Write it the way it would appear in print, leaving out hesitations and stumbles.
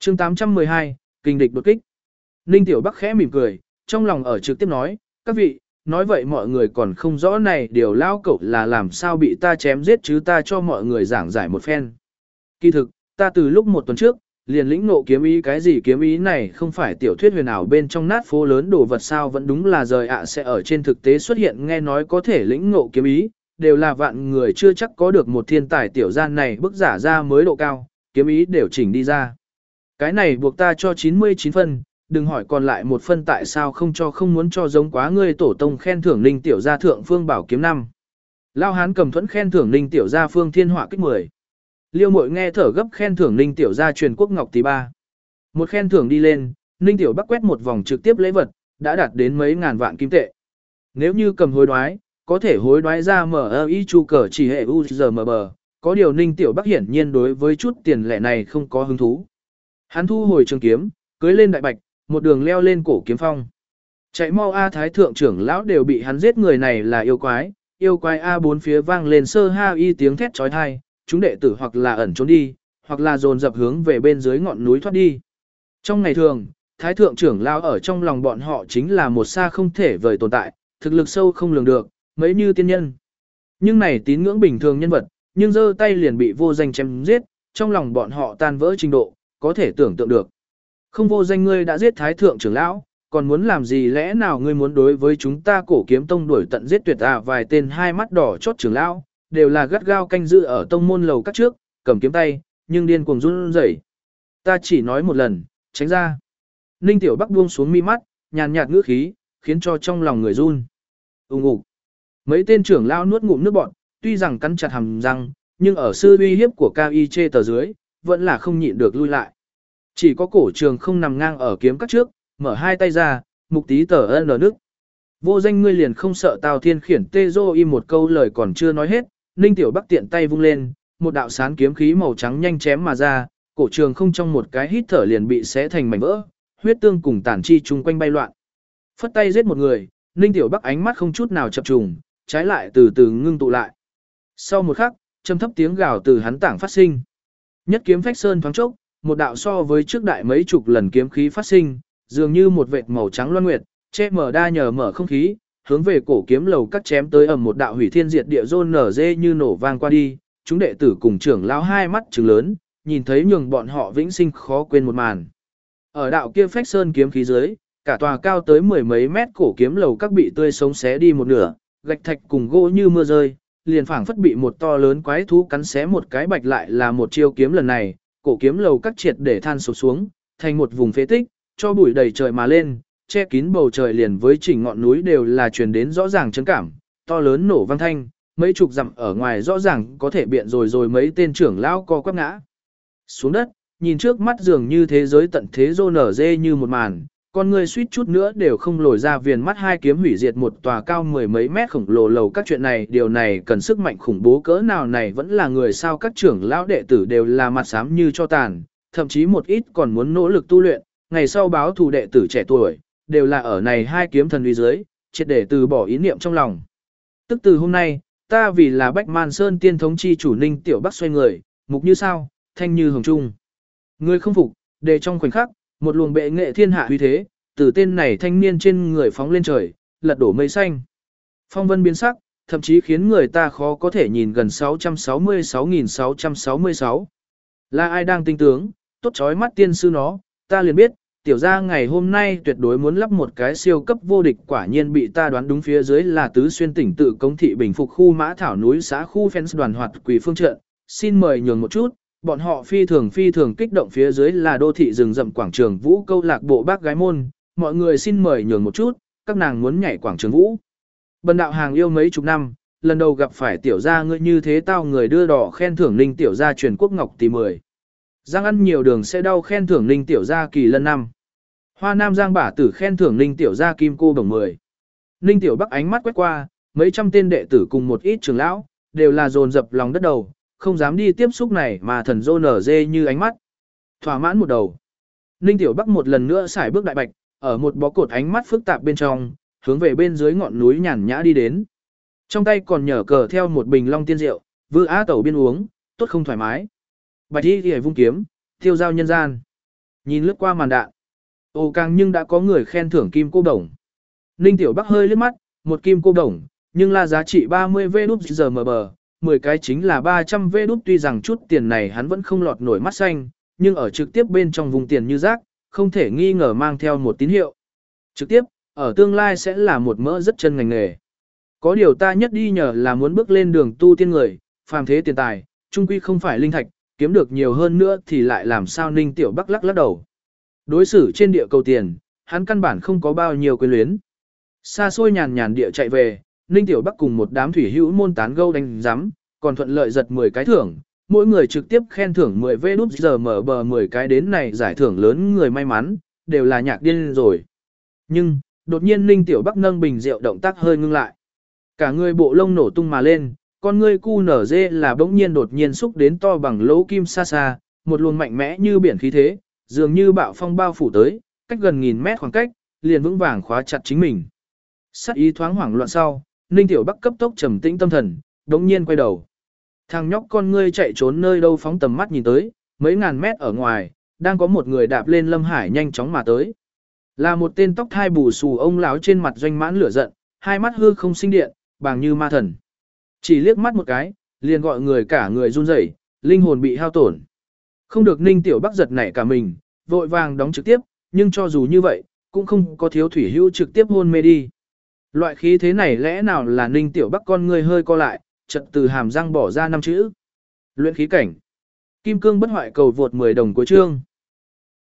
chương 812, kinh địch đột kích. Ninh Tiểu Bắc khẽ mỉm cười, trong lòng ở trực tiếp nói, các vị, nói vậy mọi người còn không rõ này điều lao cẩu là làm sao bị ta chém giết chứ ta cho mọi người giảng giải một phen. Kỳ thực, ta từ lúc một tuần trước, liền lĩnh ngộ kiếm ý cái gì kiếm ý này không phải tiểu thuyết huyền ảo bên trong nát phố lớn đồ vật sao vẫn đúng là rời ạ sẽ ở trên thực tế xuất hiện nghe nói có thể lĩnh ngộ kiếm ý, đều là vạn người chưa chắc có được một thiên tài tiểu gian này bức giả ra mới độ cao, kiếm ý đều chỉnh đi ra. Cái này buộc ta cho 99 phân, đừng hỏi còn lại một phân tại sao không muốn cho giống quá ngươi tổ tông khen thưởng Ninh tiểu gia thượng phương bảo kiếm 5. Lao hán cầm thuẫn khen thưởng Ninh tiểu gia phương thiên họa kích 10. Liêu Mội nghe thở gấp khen thưởng Ninh tiểu gia truyền quốc ngọc tí 3. Một khen thưởng đi lên, Ninh tiểu Bắc quét một vòng trực tiếp lễ vật, đã đạt đến mấy ngàn vạn kim tệ. Nếu như cầm hối đoái, có thể hối đoái ra MI chu cờ chỉ hệ UZMB, có điều Ninh tiểu Bắc hiển nhiên đối với chút tiền lẻ này không có hứng thú. Hắn thu hồi trường kiếm, cưới lên đại bạch, một đường leo lên cổ kiếm phong. Chạy mau A Thái thượng trưởng lão đều bị hắn giết người này là yêu quái A bốn phía vang lên sơ ha y tiếng thét chói tai, chúng đệ tử hoặc là ẩn trốn đi, hoặc là dồn dập hướng về bên dưới ngọn núi thoát đi. Trong ngày thường, Thái thượng trưởng lão ở trong lòng bọn họ chính là một xa không thể vời tồn tại, thực lực sâu không lường được, mấy như tiên nhân. Nhưng này tín ngưỡng bình thường nhân vật, nhưng giơ tay liền bị vô danh chém giết, trong lòng bọn họ tan vỡ trình độ, có thể tưởng tượng được. Không vô danh ngươi đã giết Thái thượng trưởng lão, còn muốn làm gì lẽ nào ngươi muốn đối với chúng ta cổ kiếm tông đuổi tận giết tuyệt vài tên hai mắt đỏ chót trưởng lão, đều là gắt gao canh giữ ở tông môn lầu các trước, cầm kiếm tay, nhưng điên cuồng run rẩy. Ta chỉ nói một lần, tránh ra. Ninh Tiểu Bắc buông xuống mi mắt, nhàn nhạt ngữ khí, khiến cho trong lòng người run. Ùng ục. Mấy tên trưởng lão nuốt ngụm nước bọt, tuy rằng cắn chặt hàm răng, nhưng ở sư uy hiếp của Cao Y Chê tờ dưới, vẫn là không nhịn được lui lại. Chỉ có cổ trường không nằm ngang ở kiếm cắt trước, mở hai tay ra, mục tí tờ ân nước. Vô danh ngươi liền không sợ Tào Thiên khiển tê dô im một câu lời còn chưa nói hết, Ninh Tiểu Bắc tiện tay vung lên, một đạo sán kiếm khí màu trắng nhanh chém mà ra, cổ trường không trong một cái hít thở liền bị xé thành mảnh vỡ, huyết tương cùng tản chi chung quanh bay loạn. Phất tay giết một người, Ninh Tiểu Bắc ánh mắt không chút nào chập trùng, trái lại từ từ ngưng tụ lại. Sau một khắc, trầm thấp tiếng gào từ hắn tảng phát sinh. Nhất kiếm phách sơn thoáng chốc, một đạo so với trước đại mấy chục lần kiếm khí phát sinh, dường như một vệt màu trắng loan nguyệt, che mở đa nhờ mở không khí, hướng về cổ kiếm lầu cắt chém tới ầm một đạo hủy thiên diệt địa rôn nở dê như nổ vang qua đi, chúng đệ tử cùng trưởng lão hai mắt trừng lớn, nhìn thấy nhường bọn họ vĩnh sinh khó quên một màn. Ở đạo kia phách sơn kiếm khí dưới, cả tòa cao tới mười mấy mét cổ kiếm lầu các bị tươi sống xé đi một nửa, gạch thạch cùng gỗ như mưa rơi, liền phảng phất bị một to lớn quái thú cắn xé một cái bạch lại là một chiêu kiếm lần này, cổ kiếm lầu các triệt để than sụp xuống, thành một vùng phế tích, cho bụi đầy trời mà lên, che kín bầu trời liền với chỉnh ngọn núi đều là truyền đến rõ ràng chấn cảm, to lớn nổ vang thanh, mấy chục dặm ở ngoài rõ ràng có thể biện rồi mấy tên trưởng lão co quắp ngã xuống đất, nhìn trước mắt dường như thế giới tận thế rô nở dê như một màn, con người suýt chút nữa đều không lồi ra viền mắt hai kiếm hủy diệt một tòa cao mười mấy mét khổng lồ lầu các chuyện này điều này cần sức mạnh khủng bố cỡ nào này vẫn là người sao các trưởng lão đệ tử đều là mặt xám như cho tàn, thậm chí một ít còn muốn nỗ lực tu luyện, ngày sau báo thù đệ tử trẻ tuổi, đều là ở này hai kiếm thần uy dưới, triệt để từ bỏ ý niệm trong lòng. Tức từ hôm nay, ta vì là Bách Man Sơn tiên thống chi chủ Ninh Tiểu Bắc xoay người, mục như sao, thanh như hồng trung. Người không phục, để trong khoảnh khắc, một luồng bệ nghệ thiên hạ uy thế, từ tên này thanh niên trên người phóng lên trời, lật đổ mây xanh. Phong vân biến sắc, thậm chí khiến người ta khó có thể nhìn gần 666.666. Là ai đang tinh tướng, tốt chói mắt tiên sư nó, ta liền biết, tiểu gia ngày hôm nay tuyệt đối muốn lắp một cái siêu cấp vô địch quả nhiên bị ta đoán đúng phía dưới là tứ xuyên tỉnh tự công thị bình phục khu mã thảo núi xã khu fans đoàn hoạt quỷ phương trận, xin mời nhường một chút. Bọn họ phi thường kích động phía dưới là đô thị rừng rậm quảng trường vũ câu lạc bộ bác gái môn, mọi người xin mời nhường một chút, các nàng muốn nhảy quảng trường vũ. Bần đạo hàng yêu mấy chục năm, lần đầu gặp phải tiểu gia ngươi như thế tao người đưa đỏ khen thưởng Ninh tiểu gia truyền quốc ngọc tỷ 10. Giang ăn nhiều đường sẽ đau khen thưởng Ninh tiểu gia kỳ lân 5. Hoa Nam Giang bả tử khen thưởng Ninh tiểu gia kim cô đồng 10. Ninh tiểu Bắc ánh mắt quét qua, mấy trăm tên đệ tử cùng một ít trưởng lão, đều là dồn dập lòng đất đầu. Không dám đi tiếp xúc này mà thần rô nở dê như ánh mắt. Thỏa mãn một đầu. Ninh Tiểu Bắc một lần nữa xài bước đại bạch, ở một bó cột ánh mắt phức tạp bên trong, hướng về bên dưới ngọn núi nhàn nhã đi đến. Trong tay còn nhở cờ theo một bình long tiên rượu, vư á tẩu biên uống, tốt không thoải mái. Bạch y thì vung kiếm, thiêu giao nhân gian. Nhìn lướt qua màn đạn. Ồ càng nhưng đã có người khen thưởng kim cô đồng. Ninh Tiểu Bắc hơi liếc mắt, một kim cô đồng, nhưng là giá trị 30 V đúp giờ mờ bờ, 10 cái chính là 300 V đúp, tuy rằng chút tiền này hắn vẫn không lọt nổi mắt xanh, nhưng ở trực tiếp bên trong vùng tiền như rác, không thể nghi ngờ mang theo một tín hiệu. Trực tiếp, ở tương lai sẽ là một mỡ rất chân ngành nghề. Có điều ta nhất đi nhờ là muốn bước lên đường tu tiên người, phàm thế tiền tài, trung quy không phải linh thạch, kiếm được nhiều hơn nữa thì lại làm sao. Ninh Tiểu Bắc lắc lắc đầu. Đối xử trên địa cầu tiền, hắn căn bản không có bao nhiêu quyến luyến. Xa xôi nhàn nhàn địa chạy về, Ninh Tiểu Bắc cùng một đám thủy hữu môn tán gẫu đánh giám, còn thuận lợi giật 10 cái thưởng, mỗi người trực tiếp khen thưởng 10 V đúp giờ mở bờ 10 cái, đến này giải thưởng lớn người may mắn, đều là nhạc điên rồi. Nhưng, đột nhiên Ninh Tiểu Bắc nâng bình rượu động tác hơi ngưng lại. Cả người bộ lông nổ tung mà lên, con ngươi cu nở dê là bỗng nhiên đột nhiên xúc đến to bằng lỗ kim xa xa, một luồng mạnh mẽ như biển khí thế, dường như bạo phong bao phủ tới, cách gần nghìn mét khoảng cách, liền vững vàng khóa chặt chính mình. Sát ý thoáng hoảng loạn sau, Ninh Tiểu Bắc cấp tốc trầm tĩnh tâm thần, đống nhiên quay đầu. Thằng nhóc con ngươi chạy trốn nơi đâu, phóng tầm mắt nhìn tới, mấy ngàn mét ở ngoài, đang có một người đạp lên Lâm Hải nhanh chóng mà tới. Là một tên tóc thai bù xù ông lão, trên mặt doanh mãn lửa giận, hai mắt hư không sinh điện, bàng như ma thần. Chỉ liếc mắt một cái, liền gọi người cả người run rẩy, linh hồn bị hao tổn. Không được, Ninh Tiểu Bắc giật nảy cả mình, vội vàng đóng trực tiếp, nhưng cho dù như vậy, cũng không có thiếu thủy hữu trực tiếp hôn mê đi. Loại khí thế này lẽ nào là? Ninh Tiểu Bắc con người hơi co lại, chợt từ hàm răng bỏ ra 5 chữ. Luyện khí cảnh. Kim cương bất hoại cầu vượt 10 đồng cuối chương.